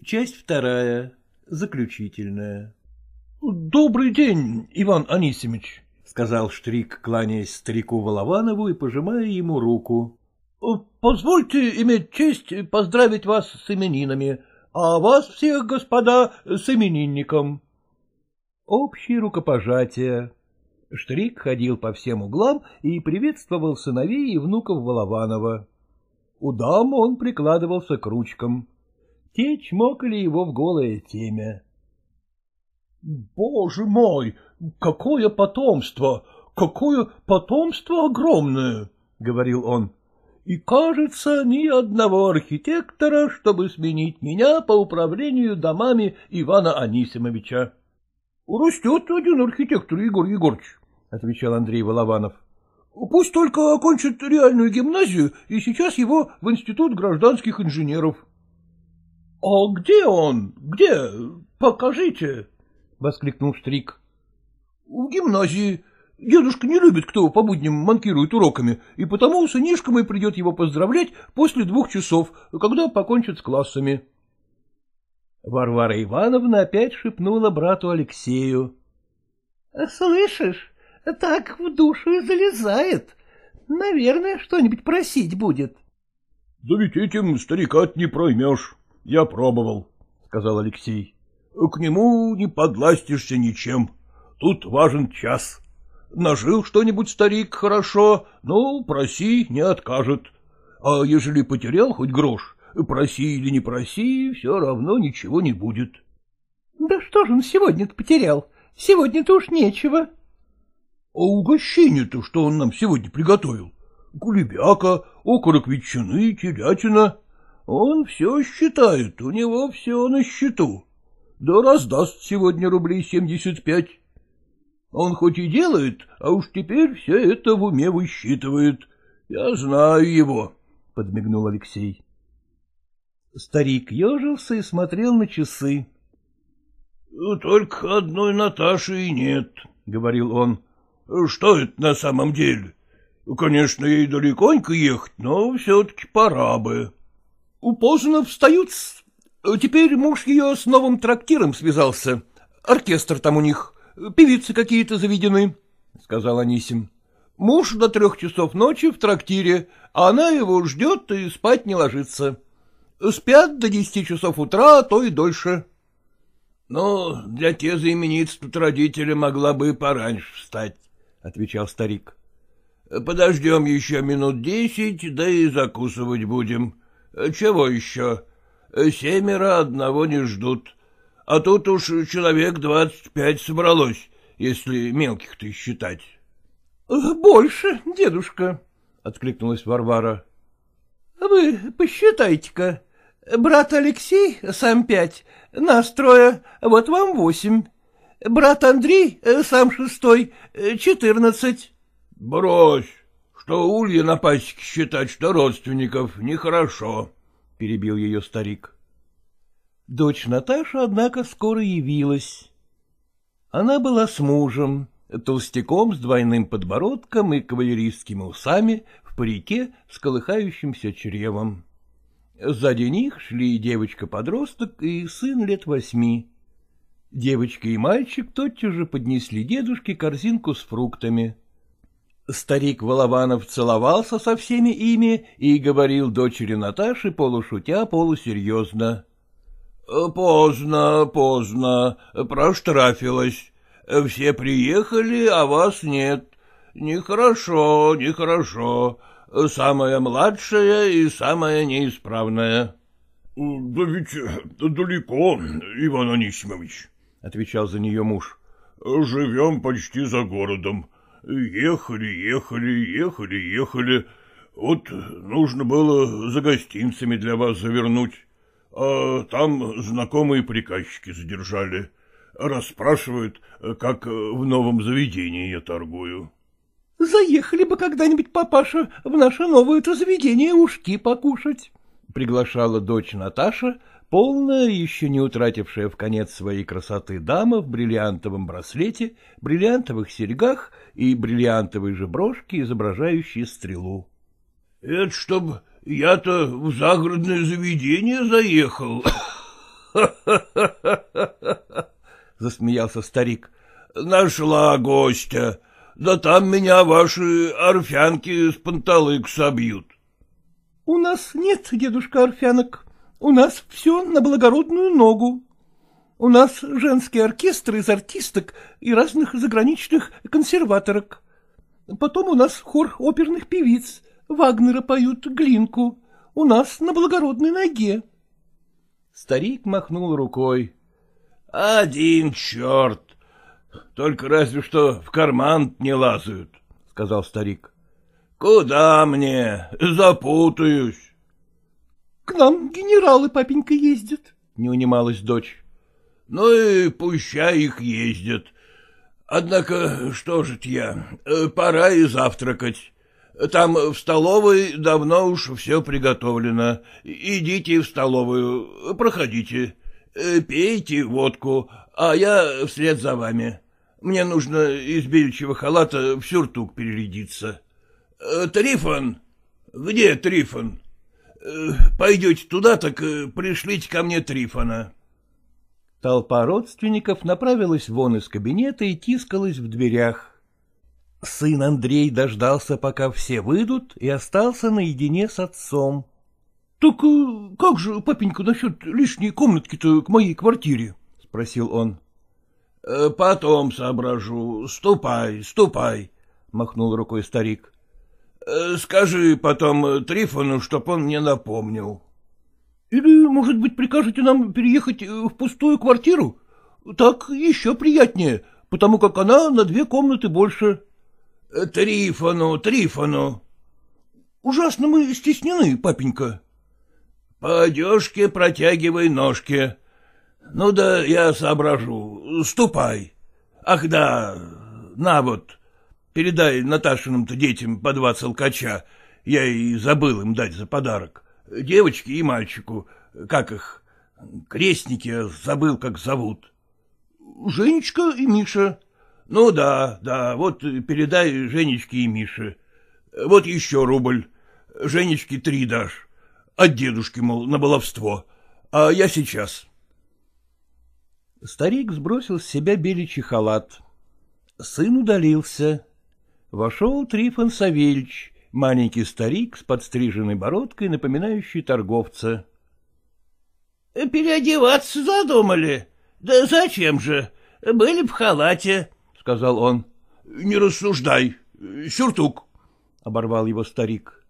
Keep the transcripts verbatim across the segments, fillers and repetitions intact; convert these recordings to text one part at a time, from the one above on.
Часть вторая. Заключительная. — Добрый день, Иван Анисимыч, — сказал Штрик, кланяясь старику Волованову и пожимая ему руку. — Позвольте иметь честь поздравить вас с именинами, а вас всех, господа, с именинником. Общее рукопожатие. Штрик ходил по всем углам и приветствовал сыновей и внуков Волованова. У дам он прикладывался к ручкам. Те чмокали его в голое темя. — Боже мой, какое потомство! Какое потомство огромное! — говорил он. — И, кажется, ни одного архитектора, чтобы сменить меня по управлению домами Ивана Анисимовича. — Растет один архитектор, Егор Егорыч, — отвечал Андрей Волованов. — Пусть только окончит реальную гимназию, и сейчас его в институт гражданских инженеров. — А где он? Где? Покажите! — воскликнул Штрик. — В гимназии. Дедушка не любит, кто по будням манкирует уроками, и потому сынишка мой придет его поздравлять после двух часов, когда покончит с классами. Варвара Ивановна опять шепнула брату Алексею. — Слышишь, так в душу и залезает. Наверное, что-нибудь просить будет. — Да ведь этим старика не проймешь. Я пробовал, — сказал Алексей. — К нему не подластишься ничем. Тут важен час. Нажил что-нибудь старик хорошо, ну, проси, не откажет. А ежели потерял хоть грош, проси или не проси, все равно ничего не будет. — Да что же он сегодня-то потерял? Сегодня-то уж нечего. — А угощение-то что он нам сегодня приготовил? Кулебяка, окорок ветчины, телятина. Он все считает, у него все на счету. Да раздаст сегодня рублей семьдесят пять. Он хоть и делает, а уж теперь все это в уме высчитывает. Я знаю его, — подмигнул Алексей. Старик ежился и смотрел на часы. — Только одной Наташи и нет, — говорил он. — Что это на самом деле? Конечно, ей далеконько ехать, но все-таки пора бы. — Поздно встают. Теперь муж ее с новым трактиром связался. Оркестр там у них, певицы какие-то заведены, — сказал Анисим. Муж до трех часов ночи в трактире, а она его ждет и спать не ложится. Спят до десяти часов утра, а то и дольше. — Ну, для те знаменитств тут родителя могла бы пораньше встать, — отвечал старик. — Подождем еще минут десять, да и закусывать будем. Чего еще? Семеро одного не ждут. А тут уж человек двадцать пять собралось, если мелких-то считать. — Больше, дедушка, — откликнулась Варвара. — Вы посчитайте-ка. Брат Алексей сам пять, нас трое, вот вам восемь. Брат Андрей сам шестой, четырнадцать. — Брось, что улья на пасеке считать, что родственников, нехорошо, — перебил ее старик. Дочь Наташа, однако, скоро явилась. Она была с мужем, толстяком с двойным подбородком и кавалеристскими усами, в парике с колыхающимся чревом. Сзади них шли девочка-подросток и сын лет восьми. Девочка и мальчик тотчас же поднесли дедушке корзинку с фруктами. Старик Волованов целовался со всеми ими и говорил дочери Наташи полушутя, полусерьезно. — Поздно, поздно, проштрафилась. Все приехали, а вас нет. Нехорошо, нехорошо. Самая младшая и самая неисправная. — Да ведь далеко, Иван Анисимович, — отвечал за нее муж. — Живем почти за городом. Ехали, ехали, ехали, ехали. Вот нужно было за гостинцами для вас завернуть. А там знакомые приказчики задержали. Расспрашивают, как в новом заведении я торгую. — Заехали бы когда-нибудь, папаша, в наше новое-то заведение ушки покушать, — приглашала дочь Наташа, полная, еще не утратившая в конец своей красоты дама в бриллиантовом браслете, бриллиантовых серьгах и бриллиантовой же брошке, изображающей стрелу. — Это чтоб я-то в загородное заведение заехал, — засмеялся старик. — Нашла гостя. Да там меня ваши орфянки с панталык собьют. — У нас нет, дедушка, орфянок. У нас все на благородную ногу. У нас женский оркестр из артисток и разных заграничных консерваторок. Потом у нас хор оперных певиц. Вагнера поют, Глинку. У нас на благородной ноге. Старик махнул рукой. — Один черт. Только разве что в карман не лазают, — сказал старик. — Куда мне? Запутаюсь. — К нам генералы, папенька, ездят, — не унималась дочь. — Ну и пущай их ездят. Однако что же-то я, пора и завтракать. Там в столовой давно уж все приготовлено. Идите в столовую, проходите, пейте водку, а я вслед за вами. Мне нужно из беличьего халата в сюртук перерядиться. Трифон, где Трифон? Пойдете туда, так пришлите ко мне Трифона. Толпа родственников направилась вон из кабинета и тискалась в дверях. Сын Андрей дождался, пока все выйдут, и остался наедине с отцом. — Так как же, папенька, насчет лишней комнатки-то к моей квартире? — спросил он. — Потом соображу. Ступай, ступай, — махнул рукой старик. — Скажи потом Трифону, чтоб он мне напомнил. — Или, может быть, прикажете нам переехать в пустую квартиру? Так еще приятнее, потому как она на две комнаты больше. — Трифону, Трифону. — Ужасно мы стеснены, папенька. — По одежке протягивай ножки. Ну да я соображу. Ступай. Ах да, на вот, передай Наташиным-то детям по два целкача. Я и забыл им дать за подарок. Девочке и мальчику. Как их? Крестники, я забыл, как зовут. — Женечка и Миша. — Ну да, да, вот передай Женечке и Мише. Вот еще рубль. Женечке три дашь. От дедушки, мол, на баловство. А я сейчас. Старик сбросил с себя беличий халат. Сын удалился. Вошел Трифон Савельич, маленький старик с подстриженной бородкой, напоминающий торговца. — Переодеваться задумали? Да зачем же? Были б в халате, — сказал он. — Не рассуждай. Сюртук, — оборвал его старик.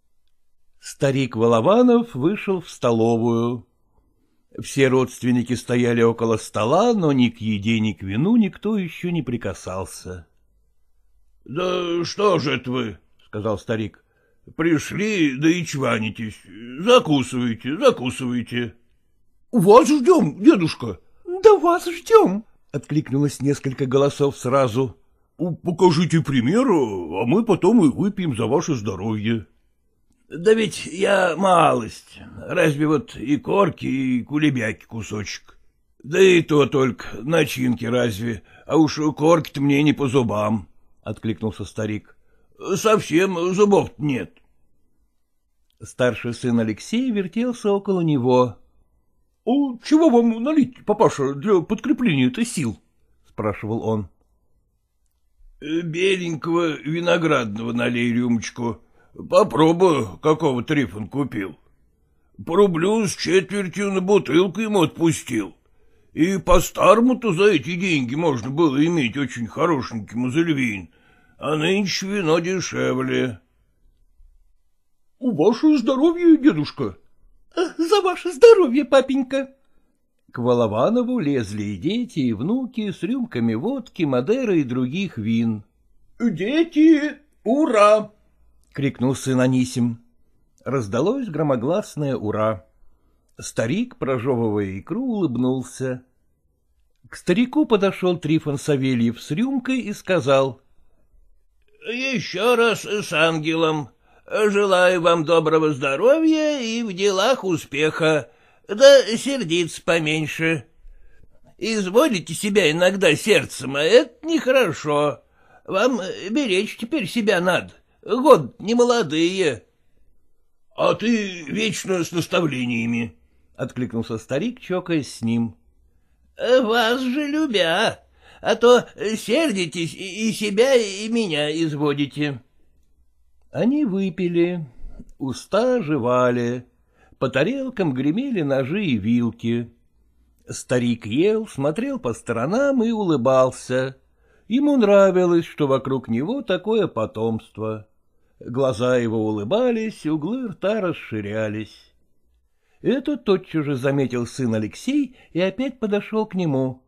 Старик Волованов вышел в столовую. Все родственники стояли около стола, но ни к еде, ни к вину никто еще не прикасался. — Да что же это вы, — сказал старик, — пришли, да и чванитесь. Закусывайте, закусывайте. — Вас ждем, дедушка. — Да вас ждем, — откликнулось несколько голосов сразу. — Покажите пример, а мы потом и выпьем за ваше здоровье. — Да ведь я малость, разве вот и корки, и кулебяки кусочек. Да и то только начинки разве, а уж корки-то мне не по зубам, — откликнулся старик. — Совсем зубов нет. Старший сын Алексей вертелся около него. — А чего вам налить, папаша, для подкрепления-то сил? — спрашивал он. — Беленького виноградного налей рюмочку. Попробуй, какого Трифон купил. По рублю с четвертью на бутылку ему отпустил. И по-старому-то за эти деньги можно было иметь очень хорошенький мазельвин, а нынче вино дешевле. — Ваше здоровье, дедушка. — За ваше здоровье, папенька. К Волованову лезли и дети, и внуки с рюмками водки, мадеры и других вин. — Дети, ура! — крикнул сын Анисим. Раздалось громогласное «Ура!». Старик, прожевывая икру, улыбнулся. К старику подошел Трифон Савельев с рюмкой и сказал: — Еще раз с ангелом. Желаю вам доброго здоровья и в делах успеха, да сердиться поменьше. Изводите себя иногда сердцем, а это нехорошо. Вам беречь теперь себя надо. Год не молодые. — А ты вечно с наставлениями. откликнулся старик, чокаясь с ним. — Вас же любя, а то сердитесь и себя, и меня изводите. Они выпили, уста жевали, по тарелкам гремели ножи и вилки. Старик ел, смотрел по сторонам и улыбался. Ему нравилось, что вокруг него такое потомство. Глаза его улыбались, углы рта расширялись. Это тотчас же заметил сын Алексей и опять подошел к нему.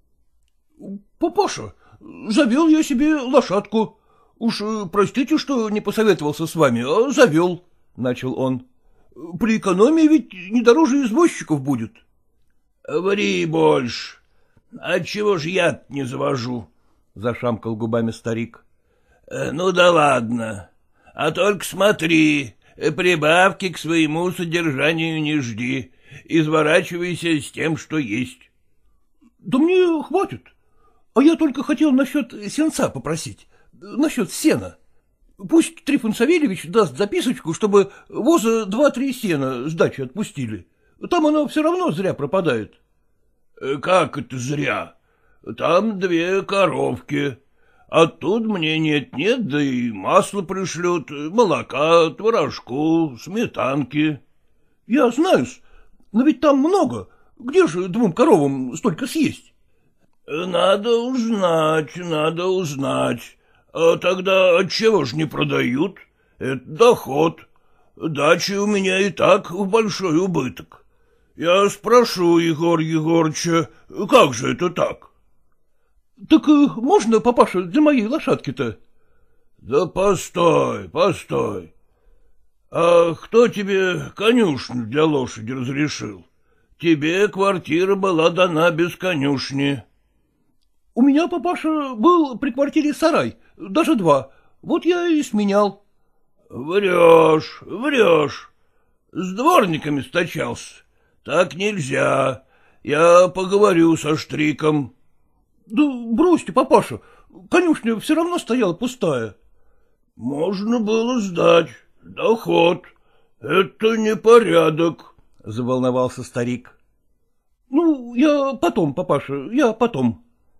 — Папаша, завел я себе лошадку. Уж простите, что не посоветовался с вами, а завел, — начал он. — При экономии ведь не дороже извозчиков будет. — Ври больше. Отчего ж я не завожу? — зашамкал губами старик. — Ну да ладно. А только смотри, прибавки к своему содержанию не жди, изворачивайся с тем, что есть. — Да мне хватит. А я только хотел насчет сенца попросить, насчет сена. Пусть Трифон Савельевич даст записочку, чтобы воза два-три сена с дачи отпустили. Там оно все равно зря пропадает. — Как это зря? Там две коровки. Оттуда мне нет-нет, да и масло пришлют, молока, творожку, сметанки. — Я знаю-с, но ведь там много. Где же двум коровам столько съесть? — Надо узнать, надо узнать. А тогда отчего ж не продают? Это доход. Дачи у меня и так в большой убыток. Я спрошу Егор Егорыча, как же это так? — Так можно, папаша, для моей лошадки-то? — Да постой, постой. А кто тебе конюшню для лошади разрешил? Тебе квартира была дана без конюшни. — У меня, папаша, был при квартире сарай, даже два. Вот я и сменял. — Врешь, врешь. С дворниками стачался. Так нельзя. Я поговорю со Штриком. — Да бросьте, папаша, конюшня все равно стояла пустая. — Можно было сдать. Доход. Это непорядок, — заволновался старик. — Ну, я потом, папаша, я потом.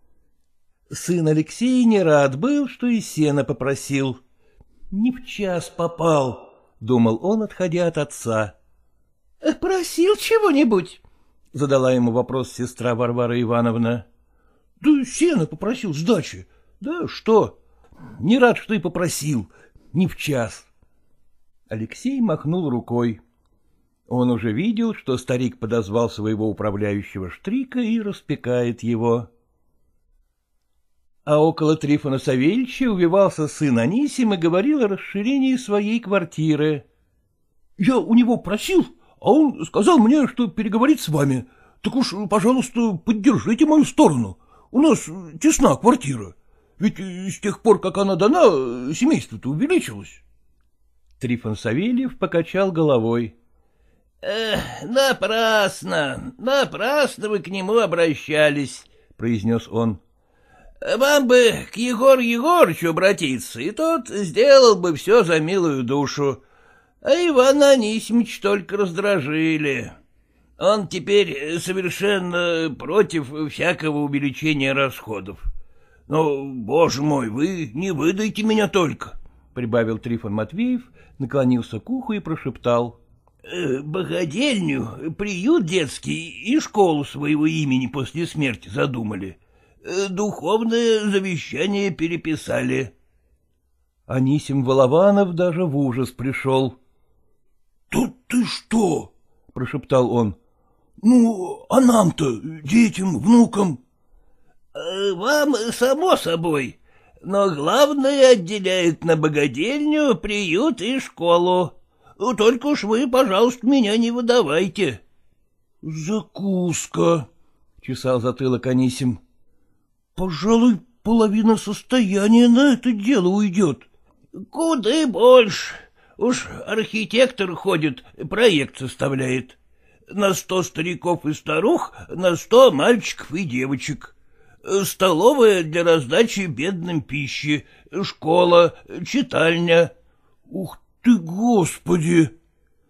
Сын Алексей не рад был, что и сена попросил. Не в час попал, — думал он, отходя от отца. — Просил чего-нибудь? — задала ему вопрос сестра Варвара Ивановна. — Да сено попросил сдачи. — Да что? Не рад, что и попросил. Не в час. Алексей махнул рукой. Он уже видел, что старик подозвал своего управляющего Штрика и распекает его. А около Трифона Савельича увивался сын Анисим и говорил о расширении своей квартиры. — Я у него просил, а он сказал мне, что переговорит с вами. Так уж, пожалуйста, поддержите мою сторону. У нас тесна квартира. Ведь с тех пор, как она дана, семейство-то увеличилось. Трифон Савельев покачал головой. — Напрасно, напрасно вы к нему обращались, — произнес он. — Вам бы к Егору Егорычу обратиться, и тот сделал бы все за милую душу. А Ивана Анисимовича только раздражили. Он теперь совершенно против всякого увеличения расходов. Ну, боже мой, вы не выдайте меня только, — прибавил Трифон Матвеев, наклонился к уху и прошептал. — Богадельню, приют детский и школу своего имени после смерти задумали. Духовное завещание переписали. Анисим Волованов даже в ужас пришел. — Тут ты что? — прошептал он. — Ну, а нам-то, детям, внукам? — Вам само собой, но главное отделяет на богадельню, приют и школу. Только уж вы, пожалуйста, меня не выдавайте. — Закуска, — чесал затылок Анисим. — Пожалуй, половина состояния на это дело уйдет. — Куда больше. Уж архитектор ходит, проект составляет. На сто стариков и старух, на сто мальчиков и девочек. Столовая для раздачи бедным пищи, школа, читальня. — Ух ты, Господи!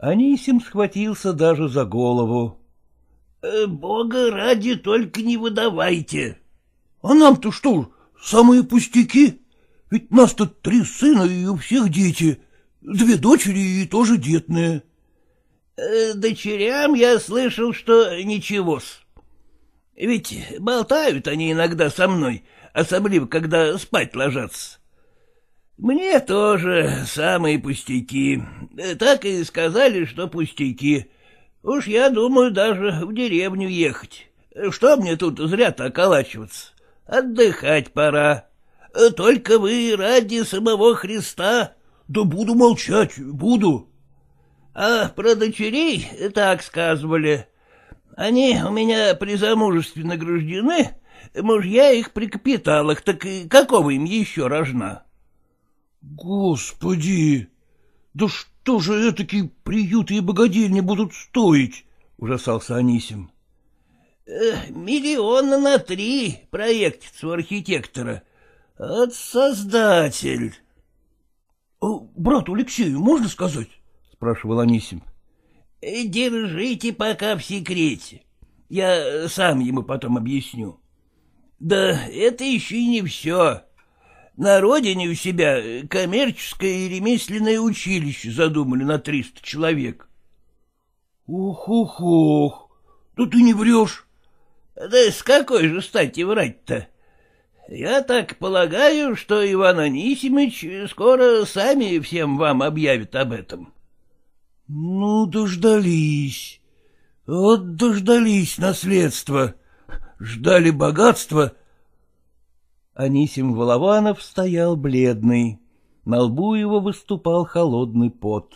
Анисим схватился даже за голову. — Бога ради, только не выдавайте. — А нам-то что, самые пустяки? Ведь нас-то три сына и у всех дети, две дочери и тоже детные. — Дочерям я слышал, что ничего-с. Ведь болтают они иногда со мной, особливо, когда спать ложатся. Мне тоже самые пустяки. Так и сказали, что пустяки. Уж я думаю даже в деревню ехать. Что мне тут зря-то околачиваться? Отдыхать пора. Только вы ради самого Христа. Да буду молчать, буду. А про дочерей так сказывали. Они у меня при замужестве награждены, мужья их при капиталах, так и какого им еще рожна? Господи! Да что же этакие приюты и богадельни будут стоить? — ужасался Анисим. Э, миллиона на три проектится у архитектора. От создатель. — Брату Алексею можно сказать? — спрашивал Анисим. — Держите пока в секрете. Я сам ему потом объясню. Да это еще и не все. На родине у себя коммерческое и ремесленное училище задумали на триста человек. — Ох-ох-ох, да ты не врешь. — Да с какой же стати врать-то? Я так полагаю, что Иван Анисимыч скоро сами всем вам объявит об этом. — Ну, дождались. Вот дождались наследства. Ждали богатства. Анисим Волованов стоял бледный. На лбу его выступал холодный пот.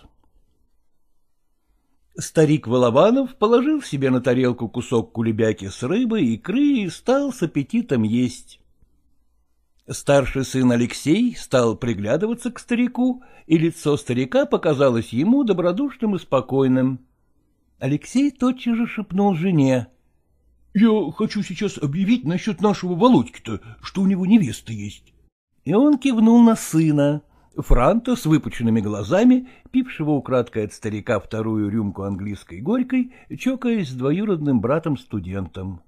Старик Волованов положил себе на тарелку кусок кулебяки с рыбой, икры и стал с аппетитом есть. Старший сын Алексей стал приглядываться к старику, и лицо старика показалось ему добродушным и спокойным. Алексей тотчас же шепнул жене: — Я хочу сейчас объявить насчет нашего Володьки-то, что у него невеста есть. И он кивнул на сына, Франта с выпученными глазами, пившего украдкой от старика вторую рюмку английской горькой, чокаясь с двоюродным братом-студентом.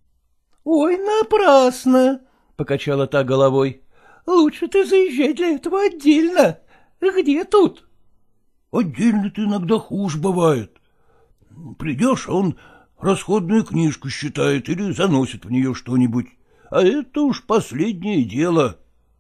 — Ой, напрасно! — покачала та головой. — Лучше ты заезжай для этого отдельно. Где тут? — Отдельно-то иногда хуже бывает. Придешь, а он расходную книжку считает или заносит в нее что-нибудь. А это уж последнее дело.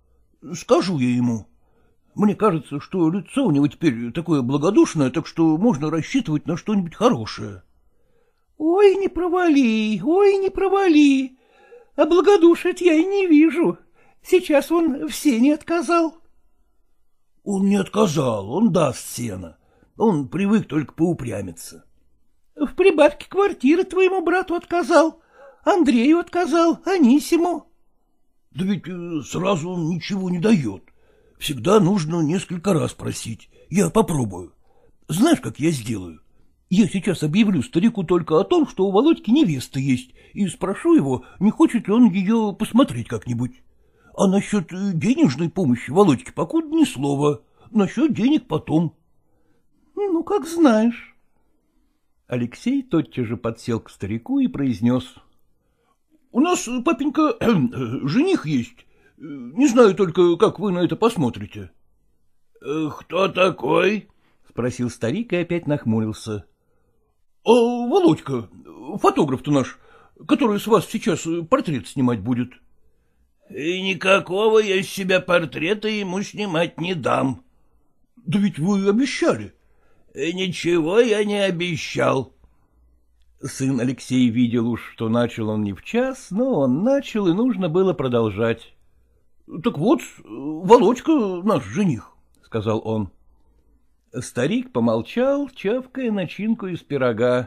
Скажу я ему. Мне кажется, что лицо у него теперь такое благодушное, так что можно рассчитывать на что-нибудь хорошее. — Ой, не провали, ой, не провали. А благодушия я и не вижу. Сейчас он в сене отказал. — Он не отказал, он даст сено. Он привык только поупрямиться. — В прибавке квартиры твоему брату отказал, Андрею отказал, Анисиму. — Да ведь сразу он ничего не дает. Всегда нужно несколько раз просить. Я попробую. Знаешь, как я сделаю? Я сейчас объявлю старику только о том, что у Володьки невеста есть, и спрошу его, не хочет ли он ее посмотреть как-нибудь. А насчет денежной помощи Володьке покуда ни слова. Насчет денег потом. — Ну, как знаешь. Алексей тотчас же подсел к старику и произнес: — У нас, папенька, жених есть. Не знаю только, как вы на это посмотрите. — Кто такой? — спросил старик и опять нахмурился. — А Володька, фотограф-то наш, который с вас сейчас портрет снимать будет. — И никакого я с себя портрета ему снимать не дам. — Да ведь вы обещали. — Ничего я не обещал. Сын Алексей видел уж, что начал он не в час, но он начал, и нужно было продолжать. — Так вот, Володька наш жених, — сказал он. Старик помолчал, чавкая начинку из пирога.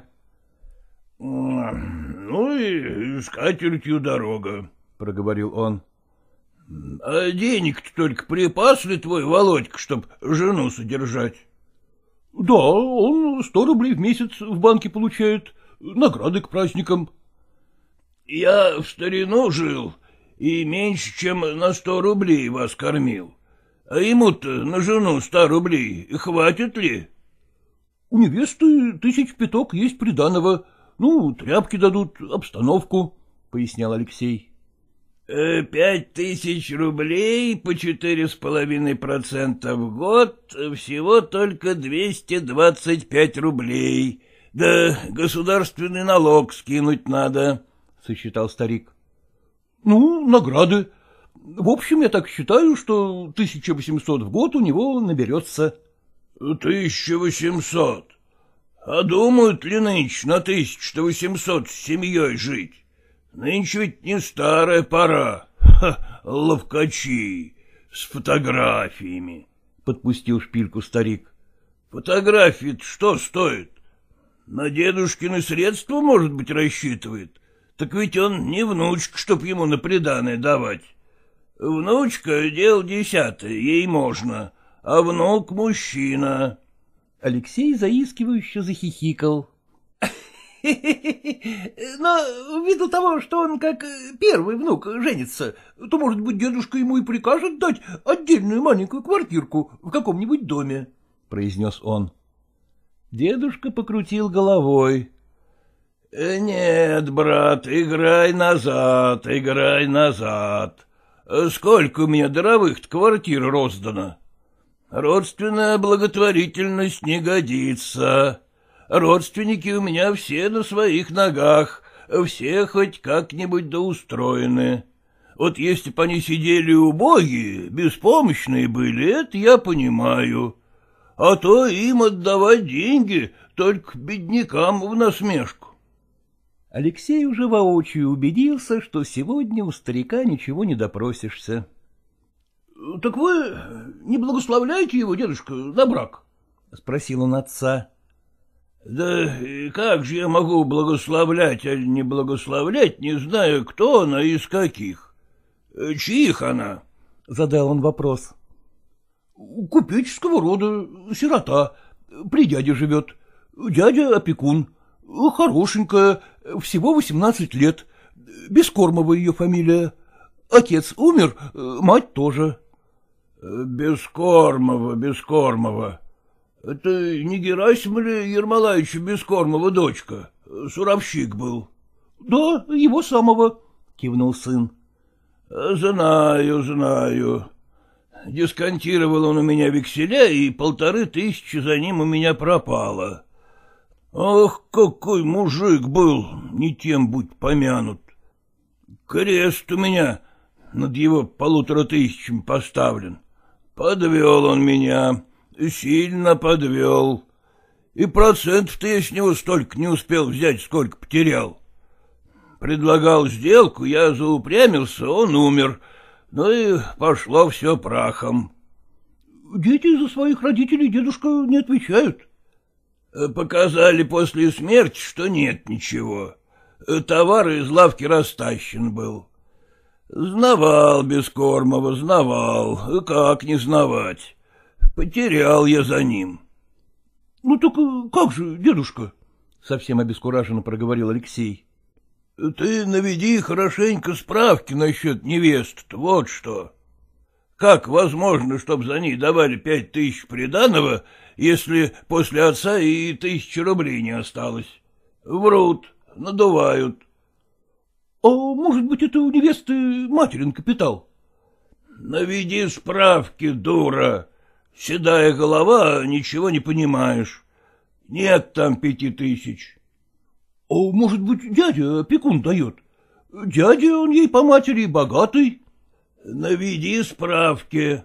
— Ну и с катертью дорога, — проговорил он. — А денег-то только припас ли твой Володька, чтоб жену содержать? — Да, он сто рублей в месяц в банке получает, награды к праздникам. — Я в старину жил и меньше, чем на сто рублей вас кормил. А ему-то на жену ста рублей хватит ли? У невесты тысяч пяток есть приданого, ну, тряпки дадут, обстановку, — пояснял Алексей. Э, — Пять тысяч рублей по четыре с половиной процента в год, всего только двести двадцать пять рублей, да государственный налог скинуть надо, — сосчитал старик. — Ну, награды. В общем, я так считаю, что тысяча восемьсот в год у него наберется. — Тысяча восемьсот? А думают ли нынче на тысячу восемьсот с семьей жить? Нынче ведь не старая пора. Ха, ловкачи, с фотографиями, — подпустил шпильку старик. — Фотографии-то что стоит? На дедушкины средства, может быть, рассчитывает. Так ведь он не внучка, чтоб ему на приданое давать. Внучка — дело десятое, ей можно, а внук — мужчина. Алексей заискивающе захихикал. Но ввиду того, что он как первый внук женится, то, может быть, дедушка ему и прикажет дать отдельную маленькую квартирку в каком-нибудь доме, — произнес он. Дедушка покрутил головой. — Нет, брат, играй назад, играй назад. Сколько у меня даровых квартир роздано? Родственная благотворительность не годится. Родственники у меня все на своих ногах, все хоть как-нибудь да устроены. Вот если б они сидели убогие, беспомощные были, это я понимаю. А то им отдавать деньги только беднякам в насмешку. Алексей уже воочию убедился, что сегодня у старика ничего не допросишься. — Так вы не благословляете его, дедушка, на брак? — спросил он отца. — Да как же я могу благословлять или не благословлять, не зная, кто она и из каких? Чьих она? — задал он вопрос. — Купеческого рода, сирота, при дяде живет. Дядя опекун, хорошенькая, всего восемнадцать лет, Бескормова ее фамилия. Отец умер, мать тоже. — Бескормова, Бескормова. Это не Герасим ли Ермолаевича Бескормова дочка? Суровщик был. — Да, его самого, — кивнул сын. — Знаю, знаю. Дисконтировал он у меня векселя, и полторы тысячи за ним у меня пропало. Ох, какой мужик был, не тем будь помянут. Крест у меня над его полутора тысячами поставлен. Подвел он меня, сильно подвел. И процентов-то я с него столько не успел взять, сколько потерял. Предлагал сделку, я заупрямился, он умер, ну и пошло все прахом. — Дети за своих родителей, дедушка, не отвечают. — Показали после смерти, что нет ничего. Товар из лавки растащен был. Знавал Бескормова, знавал, как не знавать. Потерял я за ним. — Ну так как же, дедушка? — совсем обескураженно проговорил Алексей. — Ты наведи хорошенько справки насчет невест, вот что. Как возможно, чтоб за ней давали пять тысяч приданого, если после отца и тысячи рублей не осталось? Врут, надувают. — А может быть, это у невесты материн капитал? — Наведи справки, дура. Седая голова, ничего не понимаешь. Нет там пяти тысяч. — А может быть, дядя опекун дает? Дядя он ей по матери богатый. — Наведи справки.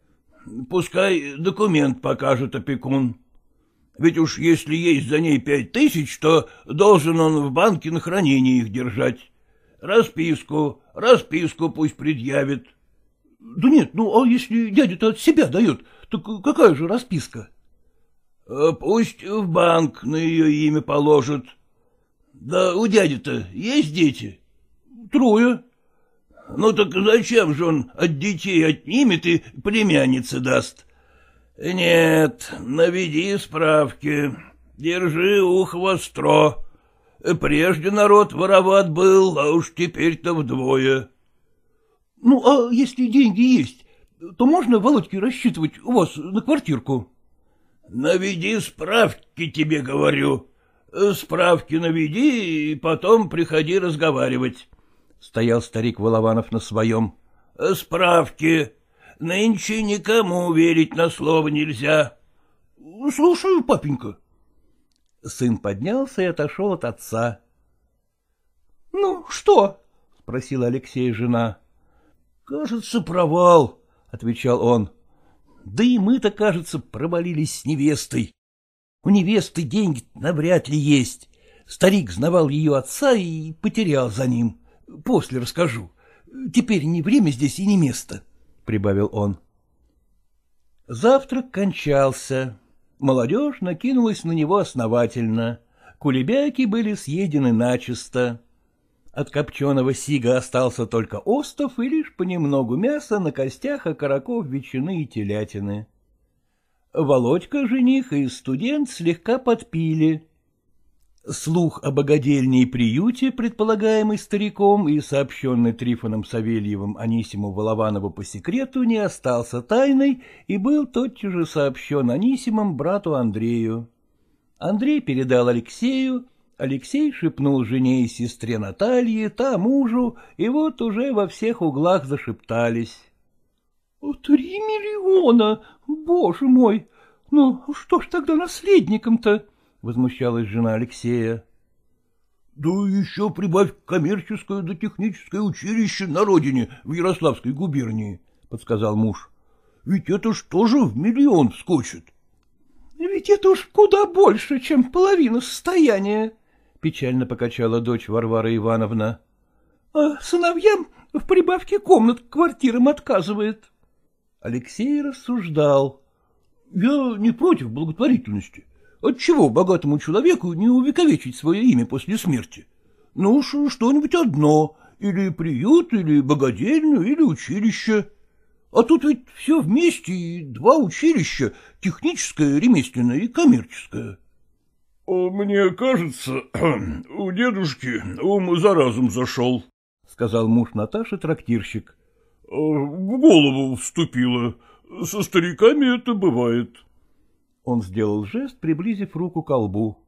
Пускай документ покажет опекун. Ведь уж если есть за ней пять тысяч, то должен он в банке на хранение их держать. Расписку, расписку пусть предъявит. — Да нет, ну а если дядя-то от себя дает, так какая же расписка? — Пусть в банк на ее имя положат. Да у дяди-то есть дети? — Трое. — Ну так зачем же он от детей отнимет и племяннице даст? — Нет, наведи справки, держи ухо востро. Прежде народ вороват был, а уж теперь-то вдвое. — Ну, а если деньги есть, то можно Володьке рассчитывать у вас на квартирку? Наведи справки, тебе говорю. Справки наведи, и потом приходи разговаривать. Стоял старик Волованов на своем. Справки. Нынче никому верить на слово нельзя. — Слушаю, папенька. Сын поднялся и отошел от отца. — Ну, что? — спросила Алексея жена. — Кажется, провал, — отвечал он. — Да и мы-то, кажется, провалились с невестой. У невесты деньги навряд ли есть. Старик знавал ее отца и потерял за ним. После расскажу. Теперь не время здесь и не место, — прибавил он. Завтрак кончался. Молодежь накинулась на него основательно. Кулебяки были съедены начисто. От копченого сига остался только остов и лишь понемногу мяса на костях окороков, ветчины и телятины. Володька, жених, и студент слегка подпили. Слух о богадельне и приюте, предполагаемый стариком и сообщенный Трифоном Савельевым Анисиму Волованову по секрету, не остался тайной и был тотчас же сообщен Анисимом брату Андрею. Андрей передал Алексею, Алексей шепнул жене и сестре Наталье, та мужу, и вот уже во всех углах зашептались. — Три миллиона! Боже мой! Ну, что ж тогда наследником-то? — возмущалась жена Алексея. — Да еще прибавь коммерческое да техническое училище на родине в Ярославской губернии, — подсказал муж. — Ведь это ж тоже в миллион вскочит. — Ведь это уж куда больше, чем половина состояния, — печально покачала дочь Варвара Ивановна. — А сыновьям в прибавке комнат к квартирам отказывает. Алексей рассуждал. — Я не против благотворительности. Отчего богатому человеку не увековечить свое имя после смерти? Ну уж что-нибудь одно, или приют, или богадельню, или училище. А тут ведь все вместе, и два училища, техническое, ремесленное и коммерческое. — Мне кажется, у дедушки ум за разум зашел, — сказал муж Наташи, трактирщик. — В голову вступило. Со стариками это бывает. Он сделал жест, приблизив руку к колбу.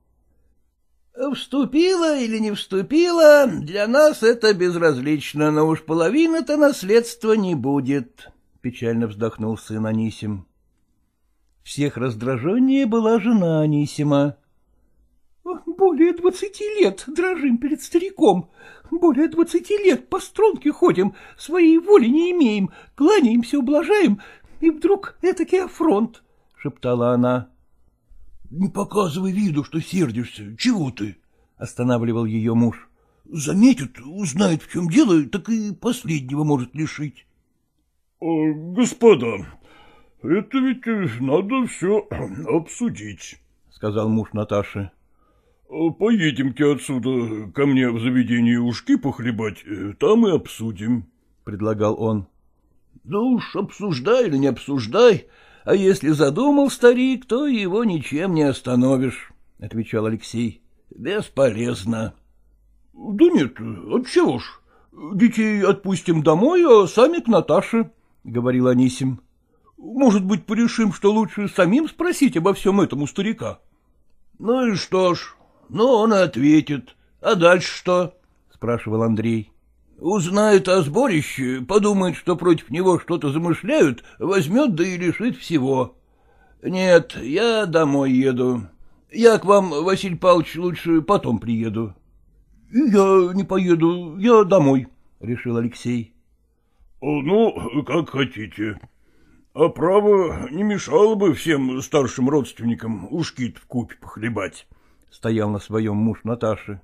— Вступила или не вступила, для нас это безразлично, но уж половины-то наследства не будет, — печально вздохнул сын Анисим. Всех раздраженнее была жена Анисима. — Более двадцати лет дрожим перед стариком, более двадцати лет по струнке ходим, своей воли не имеем, кланяемся, ублажаем, и вдруг этакий афронт. — шептала она. — Не показывай виду, что сердишься. Чего ты? — останавливал ее муж. — Заметят, узнают, в чем дело, так и последнего может лишить. — Господа, это ведь надо все обсудить, — сказал муж Наташи. — Поедемте отсюда ко мне в заведение ушки похлебать, там и обсудим, — предлагал он. — Да уж обсуждай или не обсуждай, а если задумал старик, то его ничем не остановишь, — отвечал Алексей. — Бесполезно. — Да нет, отчего ж? Детей отпустим домой, а сами к Наташе, — говорил Анисим. — Может быть, порешим, что лучше самим спросить обо всем этом у старика? — Ну и что ж, ну он и ответит. А дальше что? — спрашивал Андрей. Узнает о сборище, подумает, что против него что-то замышляют, возьмет да и лишит всего. Нет, я домой еду. Я к вам, Василий Павлович, лучше потом приеду. — Я не поеду, я домой, — решил Алексей. — Ну, как хотите. А право, не мешало бы всем старшим родственникам ушки-то вкупе похлебать, — стоял на своем муж Наташи.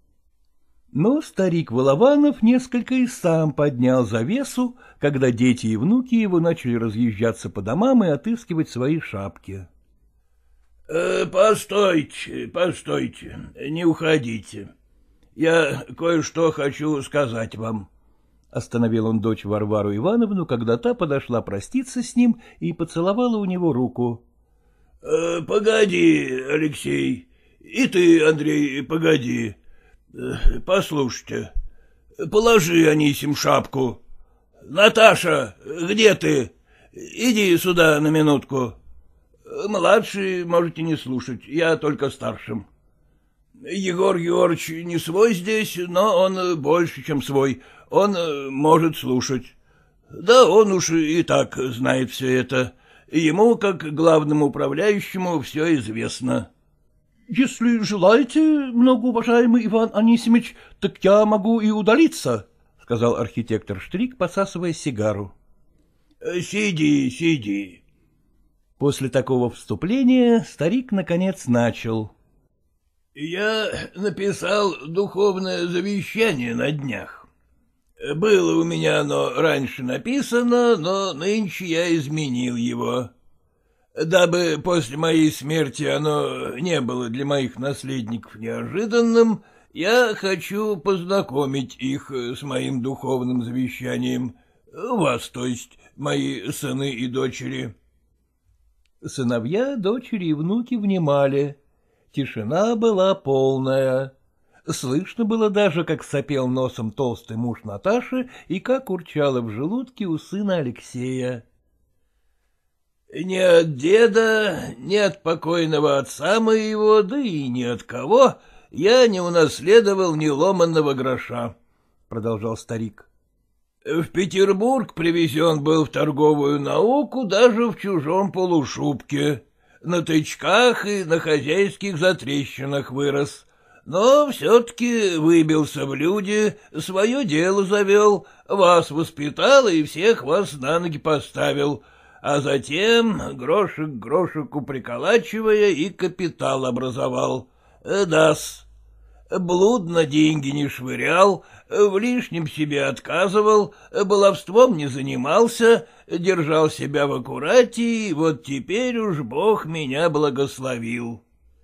Но старик Волованов несколько и сам поднял завесу, когда дети и внуки его начали разъезжаться по домам и отыскивать свои шапки. Э, — Постойте, постойте, не уходите. Я кое-что хочу сказать вам. Остановил он дочь Варвару Ивановну, когда та подошла проститься с ним и поцеловала у него руку. Э, — Погоди, Алексей, и ты, Андрей, погоди. Послушайте, положи, Анисим, шапку. Наташа, где ты? Иди сюда на минутку. Младший можете не слушать, я только старшим. Егор Георгиевич не свой здесь, но он больше, чем свой, он может слушать. Да он уж и так знает все это, ему, как главному управляющему, все известно. — Если желаете, многоуважаемый Иван Анисимыч, так я могу и удалиться, — сказал архитектор Штрик, посасывая сигару. — Сиди, сиди. После такого вступления старик наконец начал. — Я написал духовное завещание на днях. Было у меня оно раньше написано, но нынче я изменил его. Дабы после моей смерти оно не было для моих наследников неожиданным, я хочу познакомить их с моим духовным завещанием, вас, то есть, мои сыны и дочери. Сыновья, дочери и внуки внимали. Тишина была полная. Слышно было даже, как сопел носом толстый муж Наташи и как урчало в желудке у сына Алексея. Ни от деда, ни от покойного отца моего, да и ни от кого я не унаследовал ни ломаного гроша, — продолжал старик. В Петербург привезен был в торговую науку даже в чужом полушубке, на тычках и на хозяйских затрещинах вырос, но все-таки выбился в люди, свое дело завел, вас воспитал и всех вас на ноги поставил, а затем, грошек к грошику приколачивая, и капитал образовал. Да-с, блудно деньги не швырял, в лишнем себе отказывал, баловством не занимался, держал себя в аккурате, и вот теперь уж Бог меня благословил.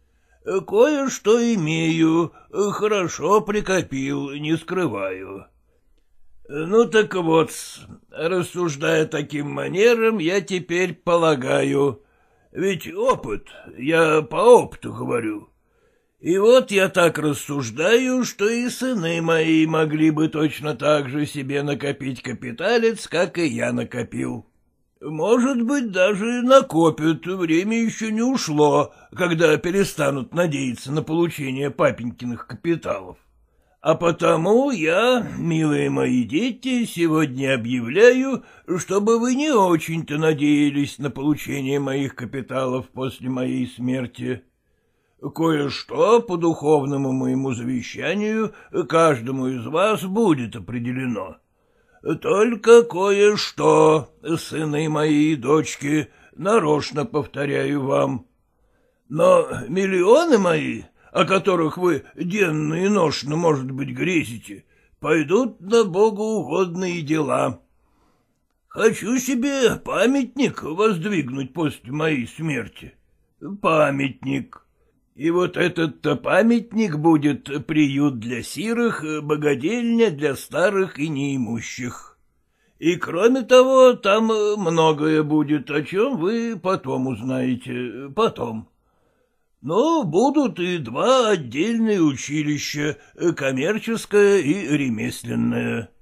Кое-что имею, хорошо прикопил, не скрываю. Ну так вот, рассуждая таким манером, я теперь полагаю, ведь опыт, я по опыту говорю. И вот я так рассуждаю, что и сыны мои могли бы точно так же себе накопить капиталец, как и я накопил. Может быть, даже накопят, время еще не ушло, когда перестанут надеяться на получение папенькиных капиталов. А потому я, милые мои дети, сегодня объявляю, чтобы вы не очень-то надеялись на получение моих капиталов после моей смерти. Кое-что по духовному моему завещанию каждому из вас будет определено. Только кое-что, сыны мои и дочки, нарочно повторяю вам. Но миллионы мои, о которых вы денно и ношно, может быть, грезите, пойдут на богоугодные дела. Хочу себе памятник воздвигнуть после моей смерти. Памятник. И вот этот-то памятник будет приют для сирых, богадельня для старых и неимущих. И кроме того, там многое будет, о чем вы потом узнаете, потом. Но будут и два отдельные училища, коммерческое и ремесленное.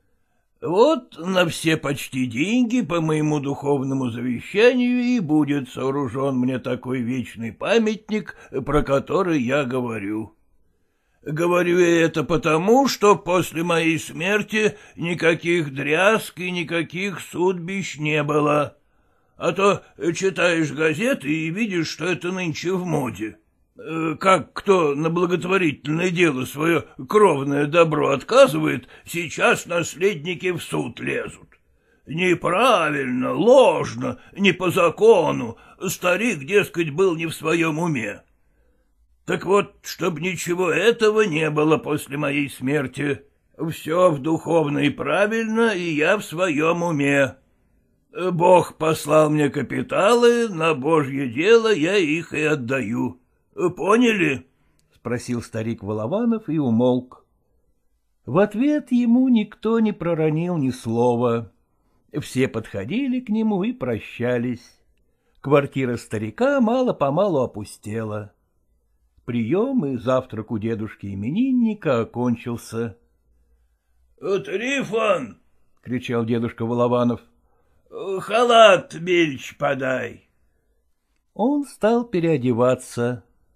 Вот на все почти деньги по моему духовному завещанию и будет сооружен мне такой вечный памятник, про который я говорю. Говорю я это потому, что после моей смерти никаких дрязг и никаких судьбищ не было. А то читаешь газеты и видишь, что это нынче в моде. Как кто на благотворительное дело свое кровное добро отказывает, сейчас наследники в суд лезут. Неправильно, ложно, не по закону, старик, дескать, был не в своем уме. Так вот, чтоб ничего этого не было после моей смерти, все в духовно и правильно, и я в своем уме. Бог послал мне капиталы, на Божье дело я их и отдаю. Поняли? — спросил старик Волованов и умолк. В ответ ему никто не проронил ни слова. Все подходили к нему и прощались. Квартира старика мало-помалу опустела. Прием и завтрак у дедушки-именинника окончился. — Трифон! — кричал дедушка Волованов. — Халат, Бельч, подай. Он стал переодеваться.